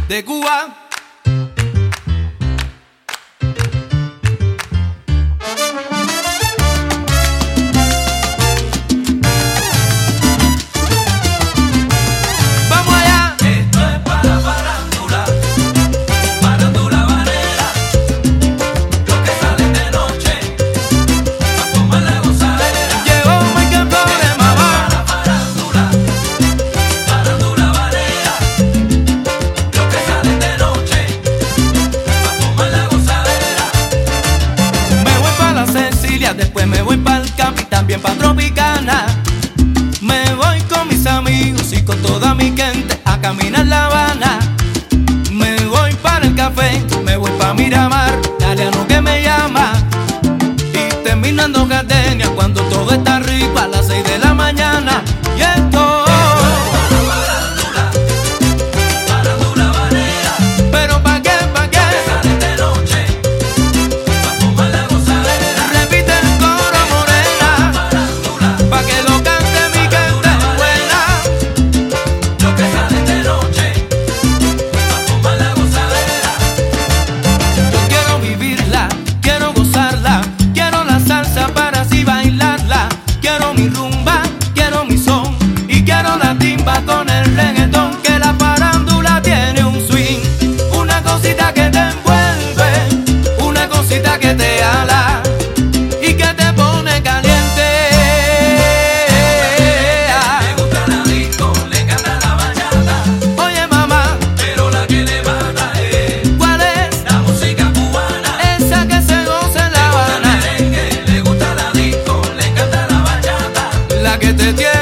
de Cuba. Vamos allá. Esto es para farándula, farándula banera. Los que salen de noche a tomar la gozadera. Llegó Michael Flores, mamá. Para farándula, farándula banera. Los que salen de noche a tomar la gozadera. Me voy para la Cecilia, después me voy para el Capi, también para Tropicana. Me voy con mis amigos y con toda mi gente a caminar La Habana. Me voy para el café, me voy para Miramar, Galeano que me llama. Y terminando Gardenia cuando todo está rico a las 6 de la mañana. Y esto, Farándula, farándula banera. pero ¿pa' qué? ¿Pa' qué? Salen de noche a tomar la gozadera. Repite el coro, morena, Farándula, pa' que lo cante mi gente buena. los que salen de noche a tomar la gozadera. Yo quiero vivirla, quiero gozarla, quiero la salsa para así bailarla. Quiero mi rumba, quiero mi son y quiero la timba con el reggaetón. Que la farándula tiene un swing, una cosita que te envuelve, una cosita que te ala y que te pone caliente. Le gusta la disco, le encanta la bachata, Oye mamá, pero la que le mata es ¿cuál es la música cubana. esa que se goza en La Le gusta el Habana? merengue, le gusta la disco, le encanta la bachata, La que te tiene